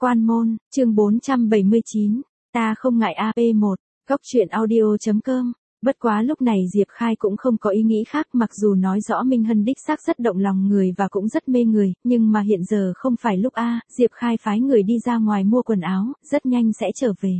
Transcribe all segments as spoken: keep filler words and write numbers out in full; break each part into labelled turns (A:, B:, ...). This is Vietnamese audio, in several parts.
A: Quan môn, chương bốn trăm bảy mươi chín, ta không ngại a pê một, góc truyện audio chấm com. Bất quá lúc này Diệp Khai cũng không có ý nghĩ khác, mặc dù nói rõ Minh Hân đích xác rất động lòng người và cũng rất mê người, nhưng mà hiện giờ không phải lúc a, Diệp Khai phái người đi ra ngoài mua quần áo, rất nhanh sẽ trở về.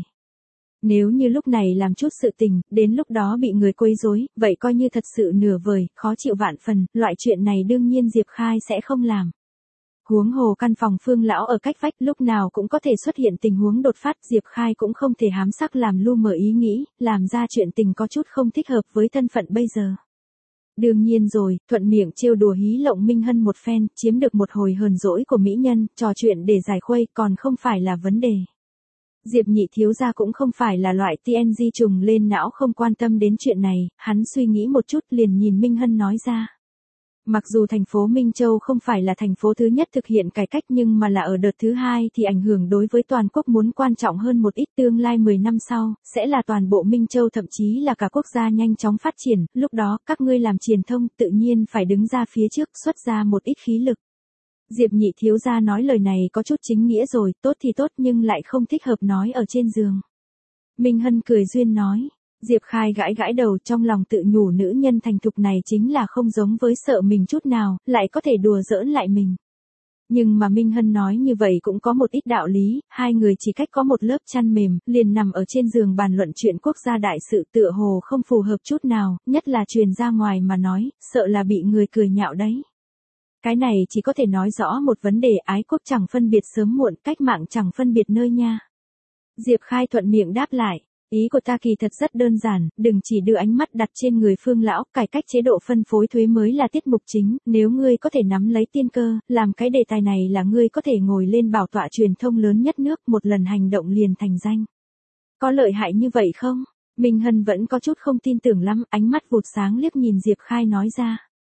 A: Nếu như lúc này làm chút sự tình, đến lúc đó bị người quấy rối, vậy coi như thật sự nửa vời, khó chịu vạn phần, loại chuyện này đương nhiên Diệp Khai sẽ không làm. Huống hồ căn phòng Phương lão ở cách vách, lúc nào cũng có thể xuất hiện tình huống đột phát, Diệp Khai cũng không thể hám sắc làm lu mờ ý nghĩ, làm ra chuyện tình có chút không thích hợp với thân phận bây giờ. Đương nhiên rồi, thuận miệng trêu đùa hí lộng Minh Hân một phen, chiếm được một hồi hờn dỗi của mỹ nhân, trò chuyện để giải khuây, còn không phải là vấn đề. Diệp nhị thiếu gia cũng không phải là loại tê en giê trùng lên não không quan tâm đến chuyện này, hắn suy nghĩ một chút liền nhìn Minh Hân nói ra. Mặc dù thành phố Minh Châu không phải là thành phố thứ nhất thực hiện cải cách nhưng mà là ở đợt thứ hai thì ảnh hưởng đối với toàn quốc muốn quan trọng hơn một ít, tương lai mười năm sau, sẽ là toàn bộ Minh Châu thậm chí là cả quốc gia nhanh chóng phát triển, lúc đó các ngươi làm truyền thông tự nhiên phải đứng ra phía trước xuất ra một ít khí lực. Diệp nhị thiếu gia nói lời này có chút chính nghĩa rồi, tốt thì tốt nhưng lại không thích hợp nói ở trên giường. Minh Hân cười duyên nói. Diệp Khai gãi gãi đầu, trong lòng tự nhủ nữ nhân thành thục này chính là không giống với sợ mình chút nào, lại có thể đùa giỡn lại mình. Nhưng mà Minh Hân nói như vậy cũng có một ít đạo lý, hai người chỉ cách có một lớp chăn mềm, liền nằm ở trên giường bàn luận chuyện quốc gia đại sự, tựa hồ không phù hợp chút nào, nhất là truyền ra ngoài mà nói, sợ là bị người cười nhạo đấy. Cái này chỉ có thể nói rõ một vấn đề, ái quốc chẳng phân biệt sớm muộn, cách mạng chẳng phân biệt nơi nha. Diệp Khai thuận miệng đáp lại. Ý của ta kỳ thật rất đơn giản, đừng chỉ đưa ánh mắt đặt trên người Phương lão, cải cách chế độ phân phối thuế mới là tiết mục chính, nếu ngươi có thể nắm lấy tiên cơ, làm cái đề tài này là ngươi có thể ngồi lên bảo tọa truyền thông lớn nhất nước, một lần hành động liền thành danh. Có lợi hại như vậy không? Minh Hân vẫn có chút không tin tưởng lắm, ánh mắt vụt sáng liếc nhìn Diệp Khai nói ra.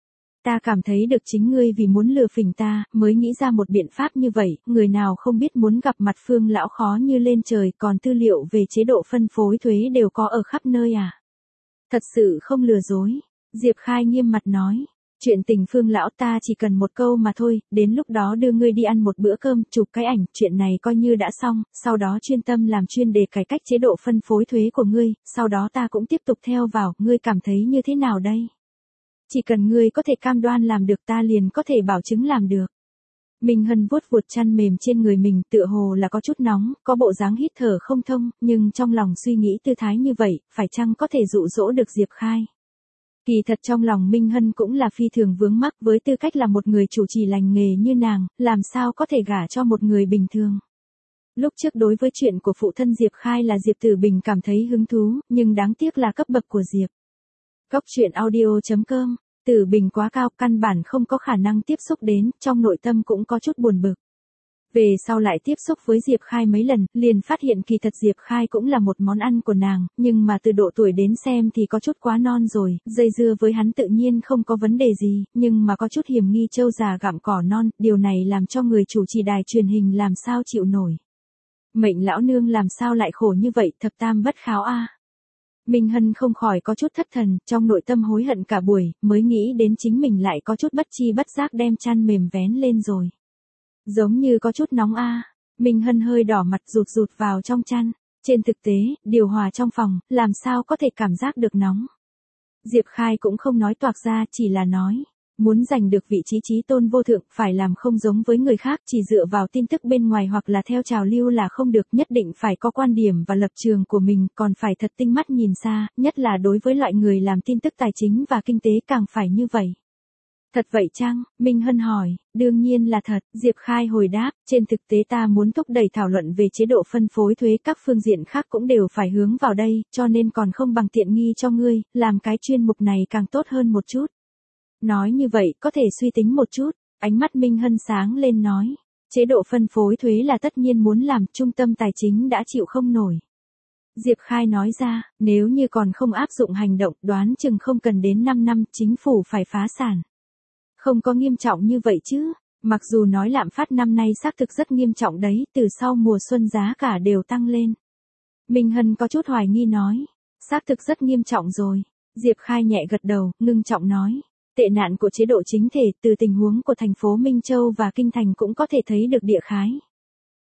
A: Ta cảm thấy được chính ngươi vì muốn lừa phỉnh ta, mới nghĩ ra một biện pháp như vậy, người nào không biết muốn gặp mặt Phương lão khó như lên trời, còn tư liệu về chế độ phân phối thuế đều có ở khắp nơi à. Thật sự không lừa dối, Diệp Khai nghiêm mặt nói, chuyện tình Phương lão ta chỉ cần một câu mà thôi, đến lúc đó đưa ngươi đi ăn một bữa cơm, chụp cái ảnh, chuyện này coi như đã xong, sau đó chuyên tâm làm chuyên đề cải cách chế độ phân phối thuế của ngươi, sau đó ta cũng tiếp tục theo vào, ngươi cảm thấy như thế nào đây? Chỉ cần ngươi có thể cam đoan làm được ta liền có thể bảo chứng làm được. Minh Hân vuốt vuốt chăn mềm trên người mình, tựa hồ là có chút nóng, có bộ dáng hít thở không thông, nhưng trong lòng suy nghĩ tư thái như vậy, phải chăng có thể dụ dỗ được Diệp Khai. Kỳ thật trong lòng Minh Hân cũng là phi thường vướng mắc, với tư cách là một người chủ trì lành nghề như nàng, làm sao có thể gả cho một người bình thường. Lúc trước đối với chuyện của phụ thân Diệp Khai là Diệp Tử Bình cảm thấy hứng thú, nhưng đáng tiếc là cấp bậc của Diệp. Góc truyện audio chấm com, Tử Bình quá cao, căn bản không có khả năng tiếp xúc đến, trong nội tâm cũng có chút buồn bực. Về sau lại tiếp xúc với Diệp Khai mấy lần, liền phát hiện kỳ thật Diệp Khai cũng là một món ăn của nàng, nhưng mà từ độ tuổi đến xem thì có chút quá non rồi, dây dưa với hắn tự nhiên không có vấn đề gì, nhưng mà có chút hiểm nghi trâu già gặm cỏ non, điều này làm cho người chủ trì đài truyền hình làm sao chịu nổi. Mệnh lão nương làm sao lại khổ như vậy, thập tam bất kháo a. Minh Hân không khỏi có chút thất thần, trong nội tâm hối hận cả buổi, mới nghĩ đến chính mình lại có chút bất chi bất giác đem chăn mềm vén lên rồi. Giống như có chút nóng a. Minh Hân hơi đỏ mặt rụt rụt vào trong chăn. Trên thực tế, điều hòa trong phòng, làm sao có thể cảm giác được nóng. Diệp Khai cũng không nói toạc ra, chỉ là nói. Muốn giành được vị trí chí tôn vô thượng, phải làm không giống với người khác, chỉ dựa vào tin tức bên ngoài hoặc là theo trào lưu là không được, nhất định phải có quan điểm và lập trường của mình, còn phải thật tinh mắt nhìn xa, nhất là đối với loại người làm tin tức tài chính và kinh tế càng phải như vậy. Thật vậy chăng? Minh Hân hỏi. Đương nhiên là thật, Diệp Khai hồi đáp, trên thực tế ta muốn thúc đẩy thảo luận về chế độ phân phối thuế, các phương diện khác cũng đều phải hướng vào đây, cho nên còn không bằng tiện nghi cho ngươi, làm cái chuyên mục này càng tốt hơn một chút. Nói như vậy, có thể suy tính một chút, ánh mắt Minh Hân sáng lên nói. Chế độ phân phối thuế là tất nhiên muốn làm, trung tâm tài chính đã chịu không nổi. Diệp Khai nói ra, nếu như còn không áp dụng hành động, đoán chừng không cần đến năm năm, chính phủ phải phá sản. Không có nghiêm trọng như vậy chứ, mặc dù nói lạm phát năm nay xác thực rất nghiêm trọng đấy, từ sau mùa xuân giá cả đều tăng lên. Minh Hân có chút hoài nghi nói, xác thực rất nghiêm trọng rồi. Diệp Khai nhẹ gật đầu, ngưng trọng nói. Tệ nạn của chế độ chính thể, từ tình huống của thành phố Minh Châu và Kinh Thành cũng có thể thấy được địa khái.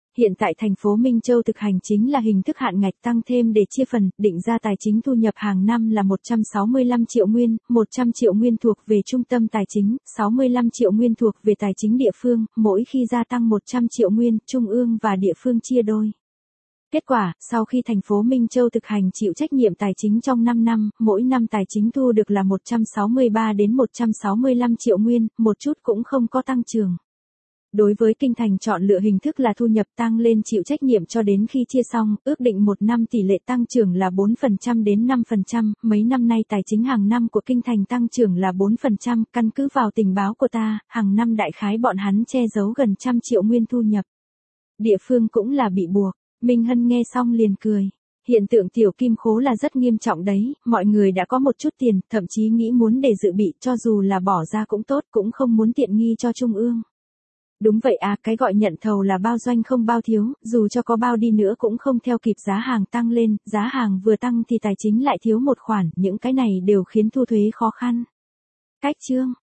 A: Hiện tại thành phố Minh Châu thực hành chính là hình thức hạn ngạch tăng thêm để chia phần, định ra tài chính thu nhập hàng năm là một trăm sáu mươi lăm triệu nguyên, một trăm triệu nguyên thuộc về trung tâm tài chính, sáu mươi lăm triệu nguyên thuộc về tài chính địa phương, mỗi khi gia tăng một trăm triệu nguyên, trung ương và địa phương chia đôi. Kết quả, sau khi thành phố Minh Châu thực hành chịu trách nhiệm tài chính trong năm năm, mỗi năm tài chính thu được là một trăm sáu mươi ba đến một trăm sáu mươi lăm triệu nguyên, một chút cũng không có tăng trưởng. Đối với kinh thành chọn lựa hình thức là thu nhập tăng lên chịu trách nhiệm cho đến khi chia xong, ước định một năm tỷ lệ tăng trưởng là bốn phần trăm đến năm phần trăm, mấy năm nay tài chính hàng năm của kinh thành tăng trưởng là bốn phần trăm, căn cứ vào tình báo của ta, hàng năm đại khái bọn hắn che giấu gần trăm triệu nguyên thu nhập. Địa phương cũng là bị buộc, Minh Hân nghe xong liền cười. Hiện tượng tiểu kim khố là rất nghiêm trọng đấy, mọi người đã có một chút tiền, thậm chí nghĩ muốn để dự bị, cho dù là bỏ ra cũng tốt, cũng không muốn tiện nghi cho trung ương. Đúng vậy à, cái gọi nhận thầu là bao doanh không bao thiếu, dù cho có bao đi nữa cũng không theo kịp giá hàng tăng lên, giá hàng vừa tăng thì tài chính lại thiếu một khoản, những cái này đều khiến thu thuế khó khăn. Cách chương